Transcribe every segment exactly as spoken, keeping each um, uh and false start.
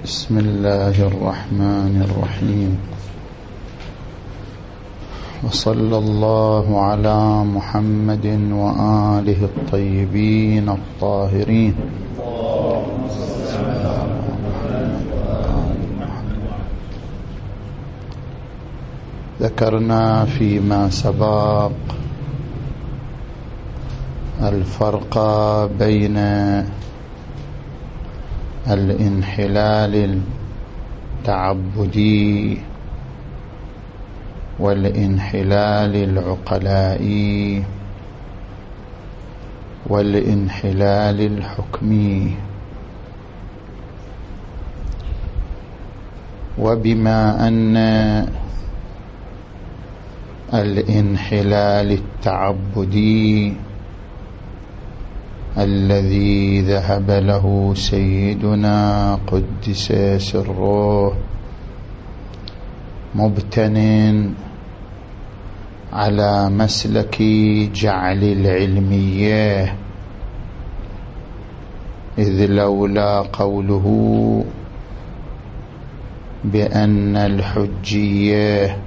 بسم الله الرحمن الرحيم. وصلى الله على محمد وآله الطيبين الطاهرين. ذكرنا فيما سبق الفرق بين الانحلال التعبدي والانحلال العقلائي والانحلال الحكمي. وبما أن الانحلال التعبدي الذي ذهب له سيدنا قدس سره مبتن على مسلك جعل العلمية، إذ لولا قوله بأن الحجية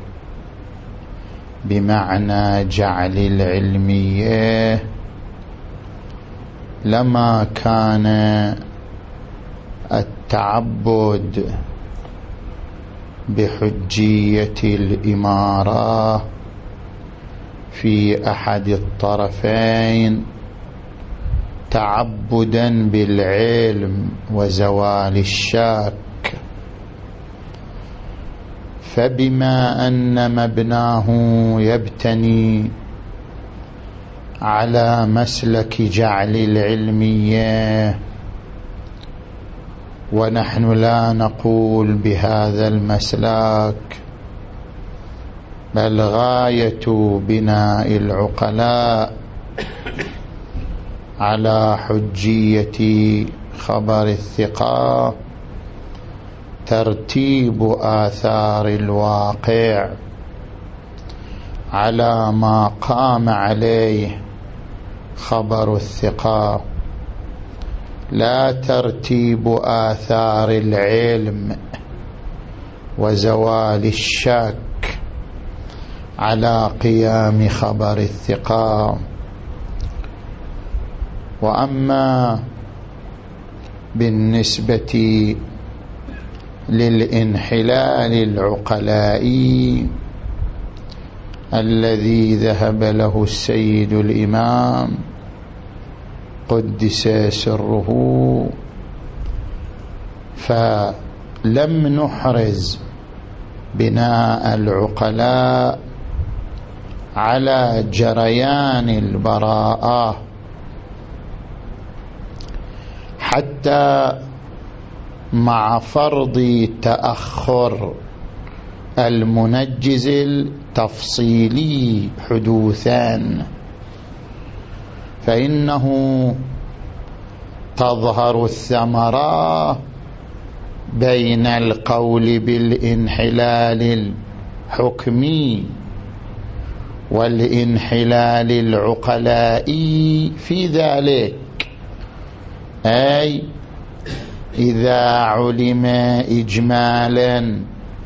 بمعنى جعل العلمية لما كان التعبد بحجية الإمارة في أحد الطرفين تعبدا بالعلم وزوال الشك، فبما أن مبناه يبتني على مسلك جعل العلمية ونحن لا نقول بهذا المسلك، بل غاية بناء العقلاء على حجية خبر الثقة ترتيب آثار الواقع على ما قام عليه خبر الثقة، لا ترتيب آثار العلم وزوال الشك على قيام خبر الثقة. وأما بالنسبة للانحلال العقلائي الذي ذهب له السيد الإمام قدس سره، فلم نحرز بناء العقلاء على جريان البراءة حتى مع فرض تأخر المنجز التفصيلي حدوثان، فإنه تظهر الثمرة بين القول بالانحلال الحكمي والانحلال العقلائي في ذلك، أي إذا علم إجمالا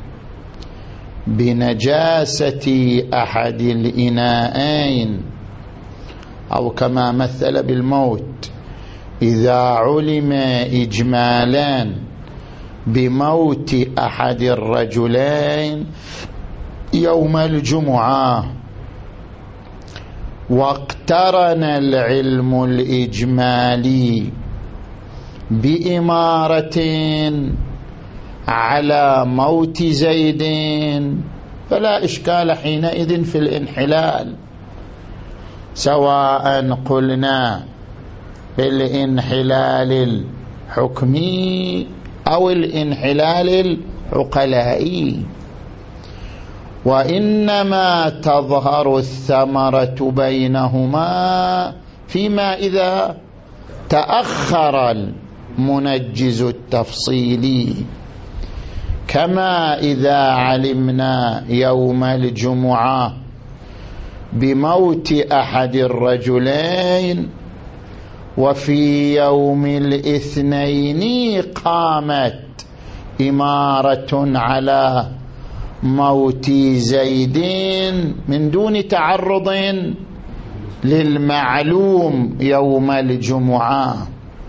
بنجاسة أحد الإناءين، أو كما مثل بالموت، إذا علم إجمالا بموت أحد الرجلين يوم الجمعة واقترن العلم الإجمالي بإمارة على موت زيد، فلا إشكال حينئذ في الانحلال، سواء قلنا بالانحلال الحكمي أو الانحلال العقلائي. وإنما تظهر الثمرة بينهما فيما إذا تأخر المنجز التفصيلي، كما إذا علمنا يوم الجمعة بموت أحد الرجلين وفي يوم الاثنين قامت إمارة على موت زيد من دون تعرض للمعلوم يوم الجمعة.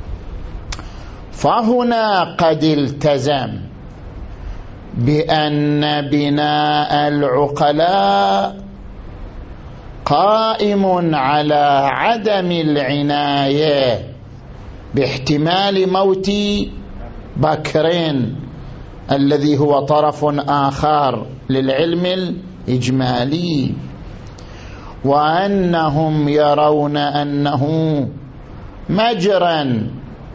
فهنا قد التزم بأن بناء العقلاء قائم على عدم العناية باحتمال موت بكرين الذي هو طرف آخر للعلم الإجمالي، وأنهم يرون أنه مجرا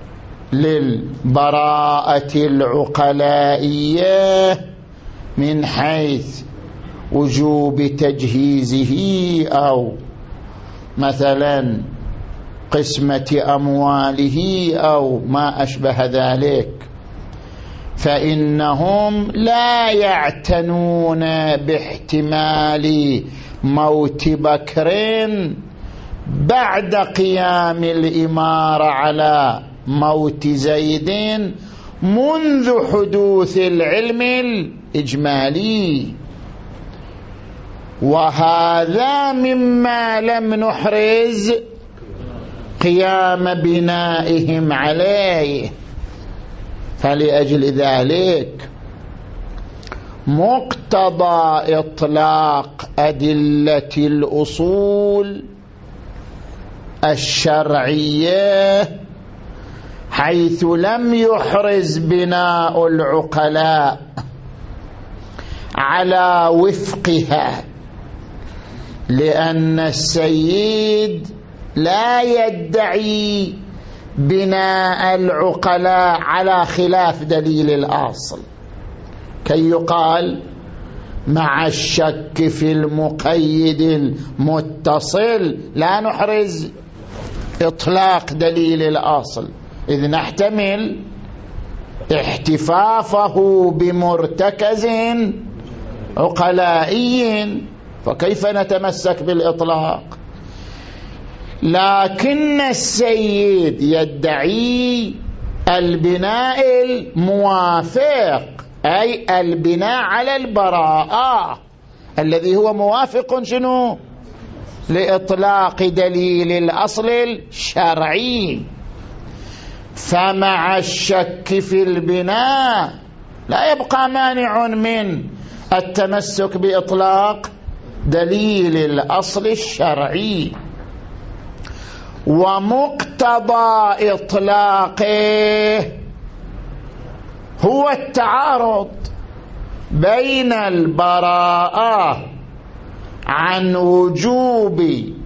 للبراءة العقلائية من حيث وجوب تجهيزه أو مثلا قسمة أمواله أو ما أشبه ذلك، فإنهم لا يعتنون باحتمال موت بكر بعد قيام الإمارة على موت زيد منذ حدوث العلم الإجمالي. وهذا مما لم نحرز قيام بنائهم عليه. فلأجل ذلك مقتضى إطلاق أدلة الأصول الشرعية حيث لم يحرز بناء العقلاء على وفقها، لأن السيد لا يدعي بناء العقلاء على خلاف دليل الأصل كي يقال مع الشك في المقيد المتصل لا نحرز إطلاق دليل الأصل، إذ نحتمل احتفافه بمرتكز عقلائي، فكيف نتمسك بالإطلاق؟ لكن السيد يدعي البناء الموافق، أي البناء على البراءة الذي هو موافق شنو؟ لإطلاق دليل الأصل الشرعي. فمع الشك في البناء لا يبقى مانع من التمسك بإطلاق دليل الأصل الشرعي. ومقتضى إطلاقه هو التعارض بين البراءة عن وجوب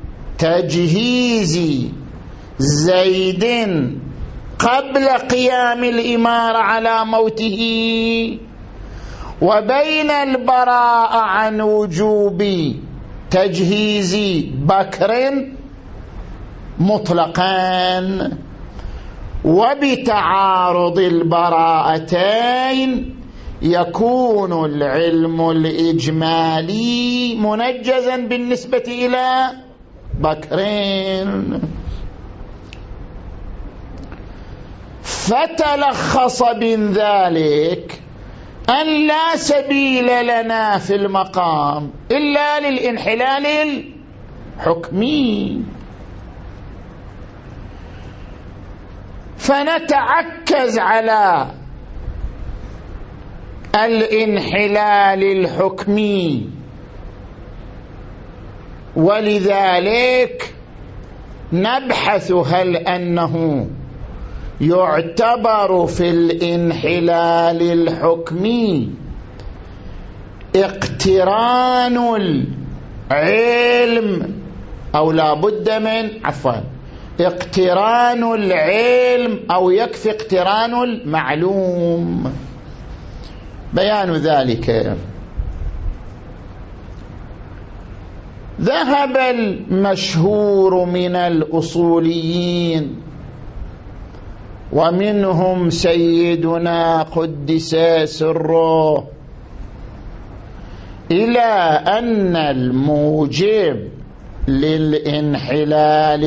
تجهيز زيد قبل قيام الإمارة على موته، وبين البراءة عن وجوب تجهيز بكر مطلقا. وبتعارض البراءتين يكون العلم الإجمالي منجزا بالنسبة إلى بكرين. فتلخص من ذلك أن لا سبيل لنا في المقام إلا للانحلال الحكمي، فنتعكز على الانحلال الحكمي. ولذلك نبحث هل أنه يعتبر في الانحلال الحكمي اقتران العلم أو لا بد من عفوا اقتران العلم أو يكفي اقتران المعلوم. بيان ذلك ذهب المشهور من الأصوليين ومنهم سيدنا قدس سره إلى أن الموجب للانحلال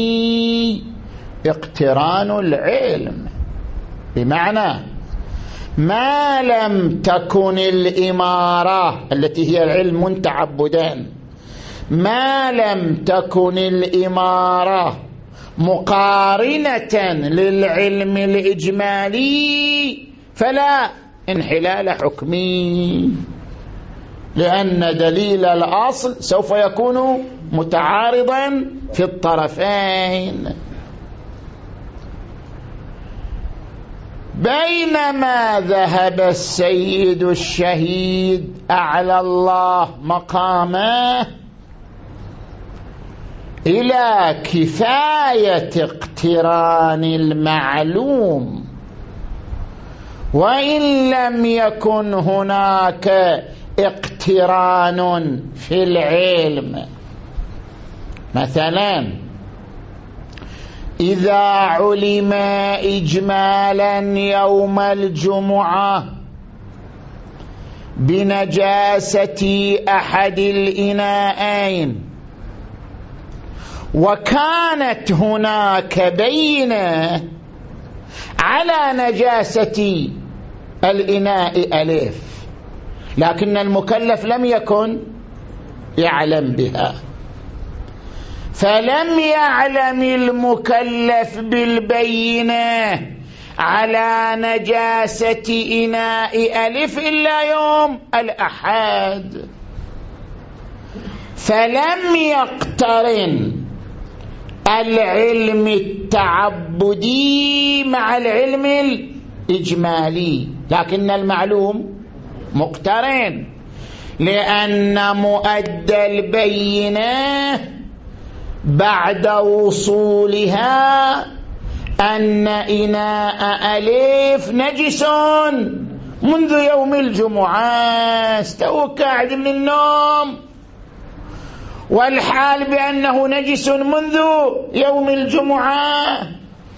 الحكمي اقتران العلم، بمعنى ما لم تكن الإمارة التي هي العلم تعبدا، ما لم تكن الإمارة مقارنة للعلم الإجمالي فلا انحلال حكمي، لأن دليل الأصل سوف يكون متعارضا في الطرفين. بينما ذهب السيد الشهيد أعلى الله مقامه إلى كفاية اقتران المعلوم وإن لم يكن هناك اقتران في العلم. مثلا إذا علم إجمالا يوم الجمعة بنجاسة أحد الإناءين وكانت هناك بينة على نجاسة الإناء ألف، لكن المكلف لم يكن يعلم بها، فلم يعلم المكلف بالبينة على نجاسة إناء ألف إلا يوم الأحد، فلم يقترن العلم التعبدي مع العلم الإجمالي، لكن المعلوم مقترن، لأن مؤدى البينة بعد وصولها أن إناء ألف نجس منذ يوم الجمعة، استوى قاعد من النوم والحال بأنه نجس منذ يوم الجمعة،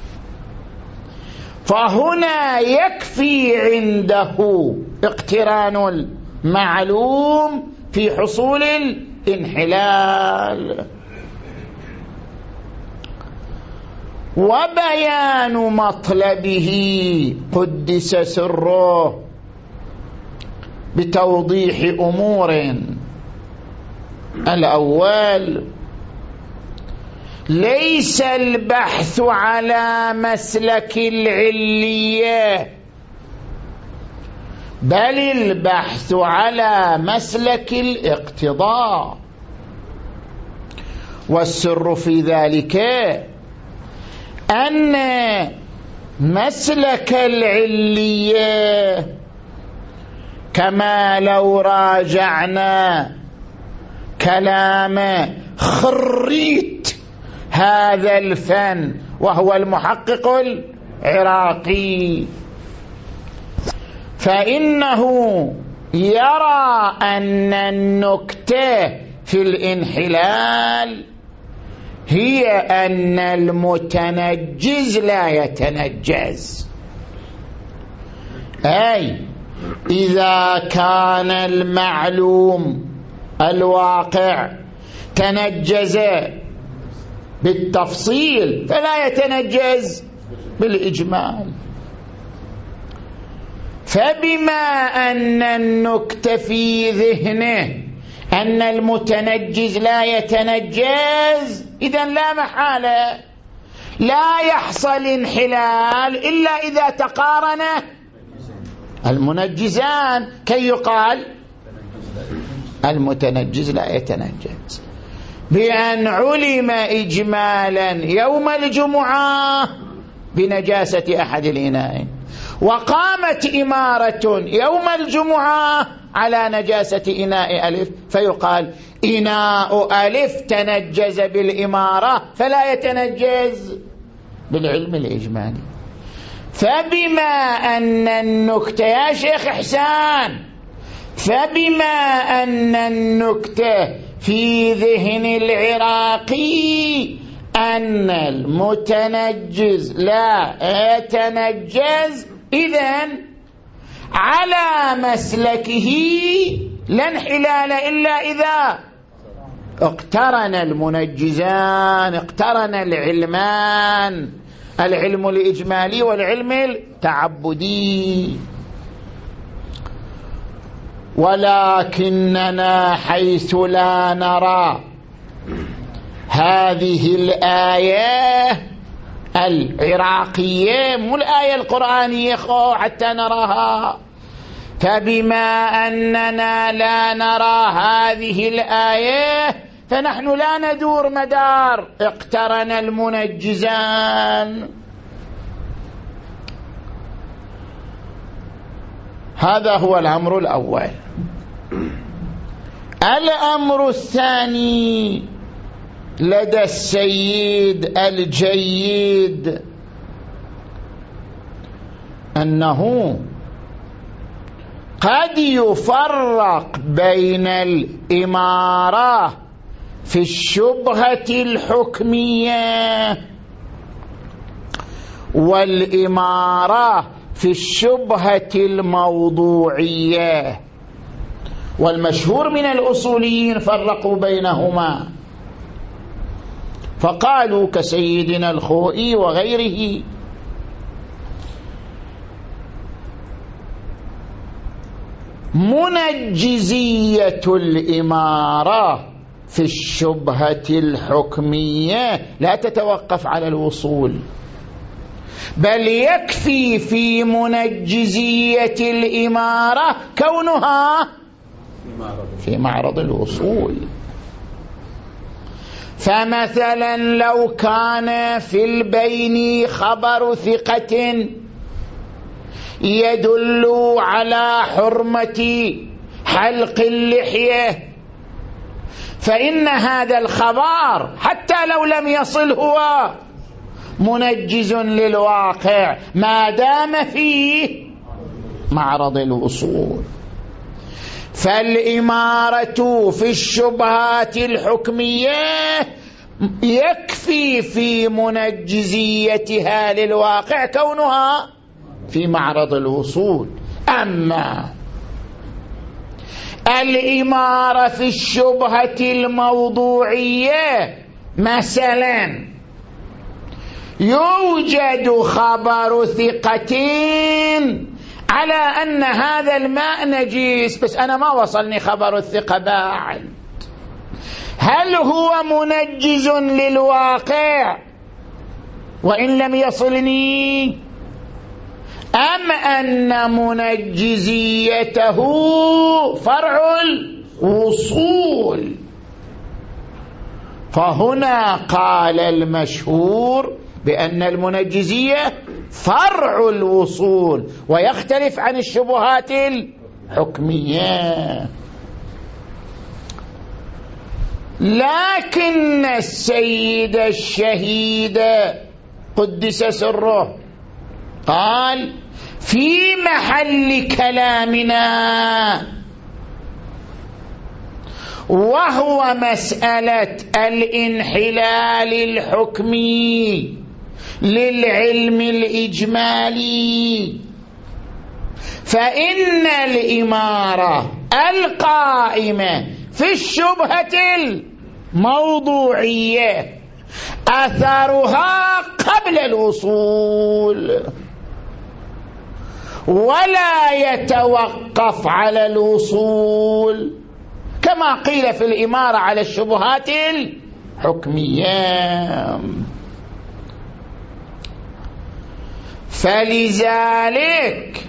فهنا يكفي عنده اقتران المعلوم في حصول الانحلال. وبيان مطلبه قدس سره بتوضيح أمور. الأول، ليس البحث على مسلك العلية، بل البحث على مسلك الاقتضاء، والسر في ذلك أن مسلك العلية كما لو راجعنا كلام خريت هذا الفن وهو المحقق العراقي، فإنه يرى أن النكتة في الانحلال هي أن المتنجز لا يتنجز، أي إذا كان المعلوم الواقع تنجز بالتفصيل فلا يتنجز بالإجمال، فبما أن النكتة في ذهنه أن المتنجز لا يتنجز، إذن لا محالة لا يحصل انحلال إلا إذا تقارن المنجزان كي يقال المتنجز لا يتنجز. بأن علم إجمالا يوم الجمعة بنجاسة أحد الإناءين وقامت إمارة يوم الجمعة على نجاسة إناء ألف، فيقال إناء ألف تنجز بالإمارة فلا يتنجز بالعلم الإجمالي. فبما أن النكتة يا شيخ إحسان فبما أن النكتة في ذهن العراقي أن المتنجز لا يتنجز، إذن على مسلكه لا انحلال إلا إذا اقترن المنجزان، اقترن العلمان، العلم الإجمالي والعلم التعبدي. ولكننا حيث لا نرى هذه الآية العراقية مو الآية القرآنية حتى نراها، فبما أننا لا نرى هذه الآية فنحن لا ندور مدار اقترن المنجزان. هذا هو الأمر الأول. الأمر الثاني لدى السيد الجيد أنه قد يفرق بين الإمارة في الشبهة الحكمية والإمارة في الشبهة الموضوعية، والمشهور من الأصوليين فرقوا بينهما فقالوا كسيدنا الخوئي وغيره منجزية الإمارة في الشبهة الحكمية لا تتوقف على الوصول، بل يكفي في منجزية الإمارة كونها في معرض الوصول. فمثلا لو كان في البين خبر ثقة يدل على حرمة حلق اللحية، فإن هذا الخبر حتى لو لم يصل هو منجز للواقع ما دام فيه معرض الوصول. فالإمارة في الشبهات الحكمية يكفي في منجزيتها للواقع كونها في معرض الوصول. أما الإمارة في الشبهة الموضوعية مثلا يوجد خبر ثقتين على أن هذا الماء نجيس، بس أنا ما وصلني خبر الثقة بعد، هل هو منجز للواقع وإن لم يصلني، أم أن منجزيته فرع الوصول؟ فهنا قال المشهور بأن المنجزية فرع الوصول ويختلف عن الشبهات الحكمية. لكن السيد الشهيد قدس سره قال في محل كلامنا وهو مسألة الانحلال الحكمي للعلم الإجمالي، فإن الإمارة القائمة في الشبهة الموضوعية أثرها قبل الوصول ولا يتوقف على الوصول، كما قيل في الإمارة على الشبهات الحكمية. فلذلك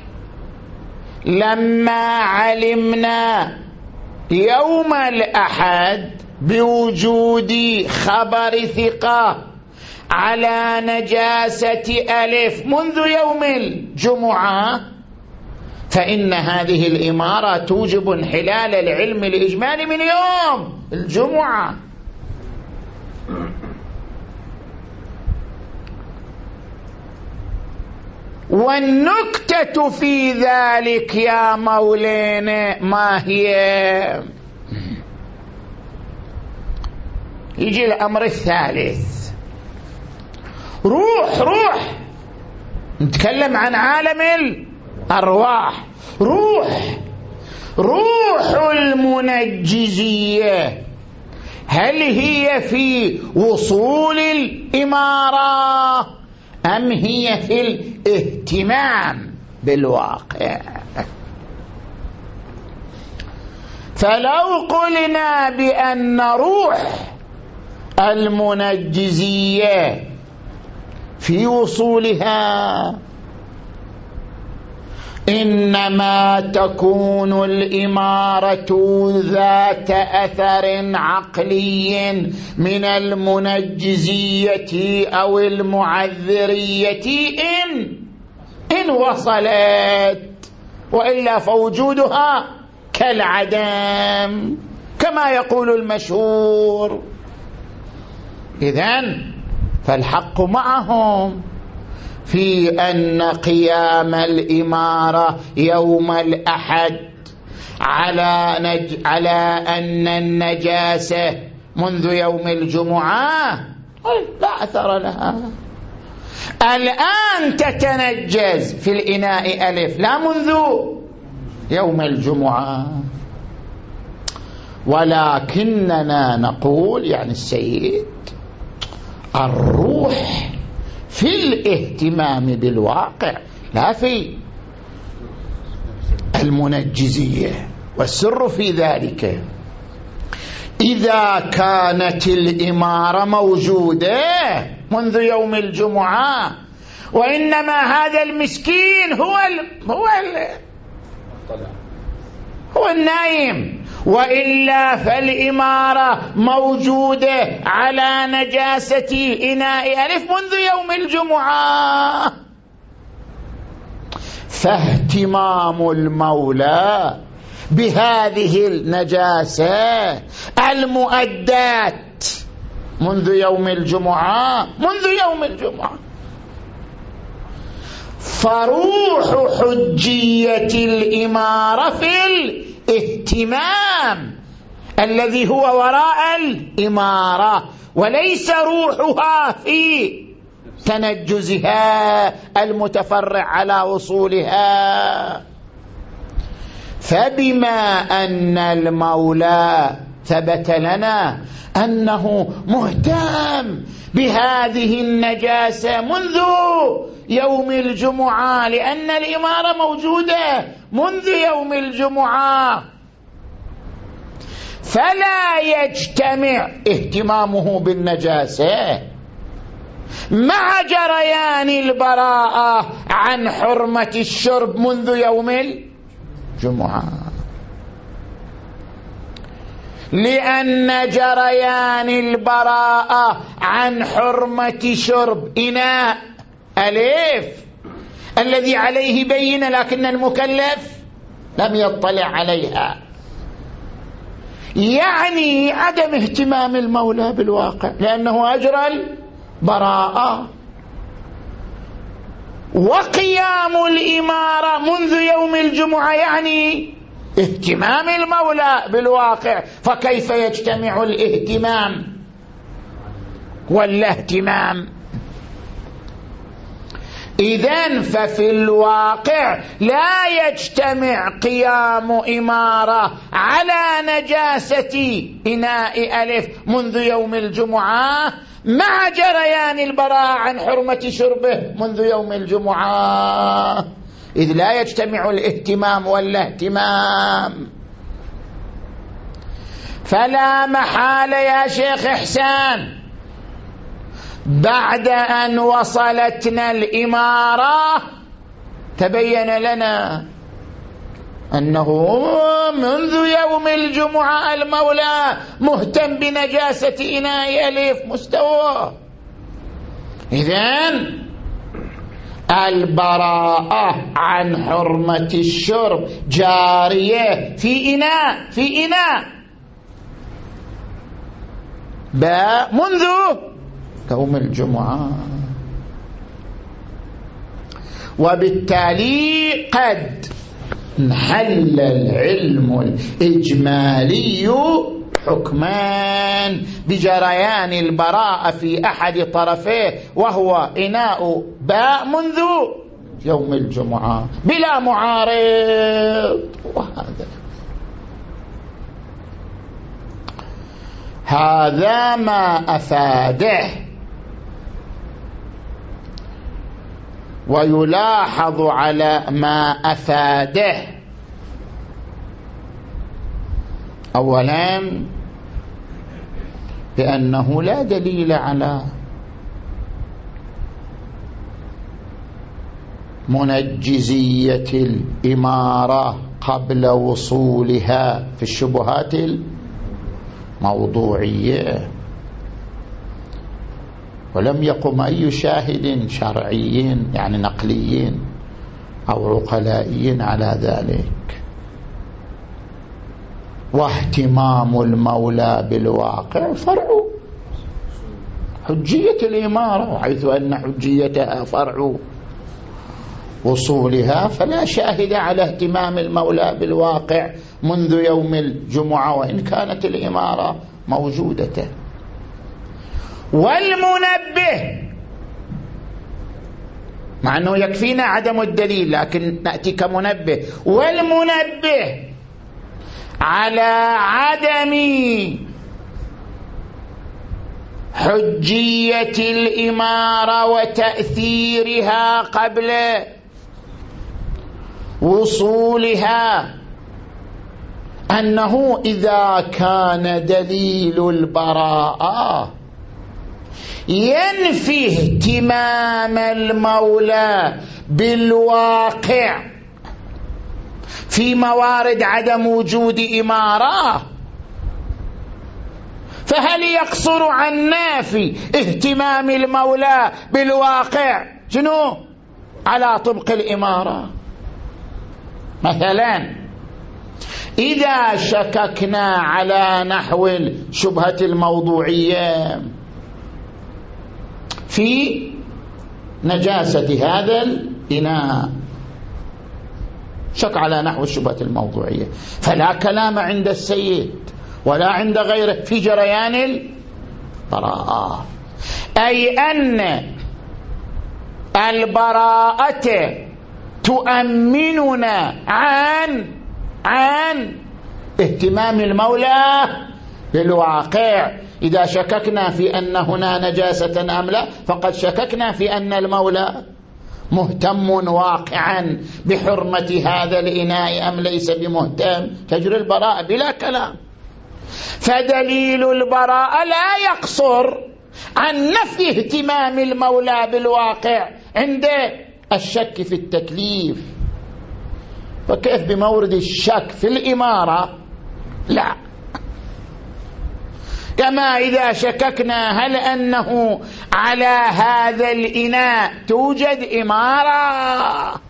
لما علمنا يوم الأحد بوجود خبر ثقة على نجاسة ألف منذ يوم الجمعة، فإن هذه الإمارة توجب انحلال العلم الإجمالي من يوم الجمعة. والنكتة في ذلك يا مولانا ما هي؟ يجي الأمر الثالث، روح روح نتكلم عن عالم الأرواح، روح روح المنجزية هل هي في وصول الإمارة أم هي في الاهتمام بالواقع؟ فلو قلنا بأن روح المنجزية في وصولها إنما تكون الإمارة ذات أثر عقلي من المنجزية أو المعذرية إن إن وصلت، وإلا فوجودها كالعدم كما يقول المشهور. إذن فالحق معهم في أن قيام الإمارة يوم الأحد على, نج... على أن النجاسة منذ يوم الجمعة لا أثر لها. الآن تتنجز في الإناء ألف، لا منذ يوم الجمعة. ولكننا نقول يعني السيد الروح في الاهتمام بالواقع لا في المنجزية، والسر في ذلك إذا كانت الإمارة موجودة منذ يوم الجمعة وإنما هذا المسكين هو ال هو ال هو النايم، وإلا فالإمارة موجودة على نجاسة إناء ألف منذ يوم الجمعة. فاهتمام المولى بهذه النجاسة المؤدات منذ يوم الجمعة منذ يوم الجمعة فروح حجية الإمارة في الاهتمام الذي هو وراء الإمارة، وليس روحها في تنجزها المتفرع على وصولها. فبما أن المولى ثبت لنا أنه مهتم بهذه النجاسة منذ يوم الجمعة لأن الإمارة موجودة منذ يوم الجمعة، فلا يجتمع اهتمامه بالنجاسة مع جريان البراءة عن حرمة الشرب منذ يوم الجمعة، لأن جريان البراءة عن حرمة شرب إناء ألف الذي عليه بينة لكن المكلف لم يطلع عليها، يعني عدم اهتمام المولى بالواقع لأنه أجرى البراءة. وقيام الإمارة منذ يوم الجمعة يعني اهتمام المولى بالواقع، فكيف يجتمع الاهتمام ولا اهتمام؟ إذن ففي الواقع لا يجتمع قيام إمارة على نجاسة إناء ألف منذ يوم الجمعة مع جريان البراءة عن حرمة شربه منذ يوم الجمعة، إذ لا يجتمع الاهتمام والاهتمام. فلا محالة يا شيخ إحسان بعد أن وصلتنا الإمارة تبين لنا أنه منذ يوم الجمعة المولى مهتم بنجاسة إناء ألف مستوى. إذن البراءة عن حرمة الشرب جارية في إناء في إناء باء منذ يوم الجمعة، وبالتالي قد انحل العلم الإجمالي حكمان بجريان البراءة في أحد طرفيه وهو إناء باء منذ يوم الجمعة بلا معارض. وهذا هذا ما أفاده. ويلاحظ على ما أفاده أولا بأنه لا دليل على منجزية الإمارة قبل وصولها في الشبهات الموضوعية، ولم يقم أي شاهد شرعي يعني نقلي أو عقلائي على ذلك. واهتمام المولى بالواقع فرع حجية الإمارة، وحيث أن حجيتها فرع وصولها فلا شاهد على اهتمام المولى بالواقع منذ يوم الجمعة وإن كانت الإمارة موجودة. والمنبه، مع أنه يكفينا عدم الدليل لكن نأتي كمنبه، والمنبه على عدم حجية الإمارة وتأثيرها قبل وصولها أنه إذا كان دليل البراءة ينفي اهتمام المولى بالواقع في موارد عدم وجود إمارة، فهل يقصر عن نافي اهتمام المولى بالواقع شنو على طبق الإمارة؟ مثلا إذا شككنا على نحو الشبهة الموضوعية في نجاسة هذا الإناء، شك على نحو الشبهة الموضوعية، فلا كلام عند السيد ولا عند غيره في جريان البراءة، أي أن البراءة تؤمننا عن عن اهتمام المولى بالواقع. إذا شككنا في أن هنا نجاسة أم لا فقد شككنا في أن المولى مهتم واقعا بحرمة هذا الإناء أم ليس بمهتم، تجري البراءة بلا كلام. فدليل البراءة لا يقصر عن نفي اهتمام المولى بالواقع عند الشك في التكليف، فكيف بمورد الشك في الإمارة؟ لا. كما إذا شككنا هل أنه على هذا الإناء توجد إمارة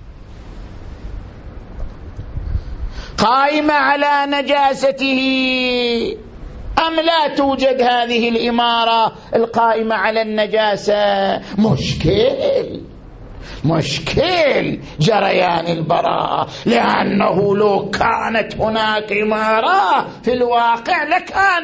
قائمة على نجاسته أم لا توجد هذه الإمارة القائمة على النجاسة، مشكل مشكل جريان البراءة، لأنه لو كانت هناك إمارة في الواقع لكان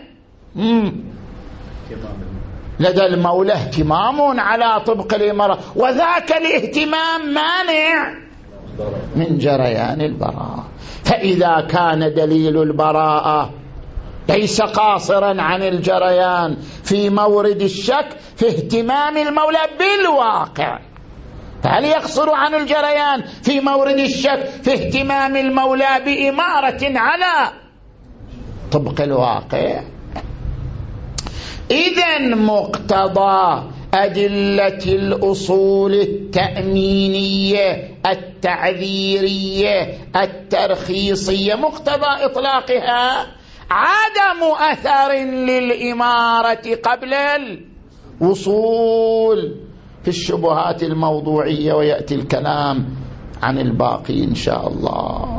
لدى المولى اهتمام على طبق الإمارة، وذاك الاهتمام مانع من جريان البراءة. فإذا كان دليل البراءة ليس قاصرا عن الجريان في مورد الشك في اهتمام المولى بالواقع، فهل يقصر عن الجريان في مورد الشك في اهتمام المولى بإمارة على طبق الواقع؟ إذن مقتضى أدلة الأصول التأمينية التعذيرية الترخيصية مقتضى إطلاقها عدم أثر للإمارة قبل الوصول في الشبهات الموضوعية، ويأتي الكلام عن الباقي إن شاء الله.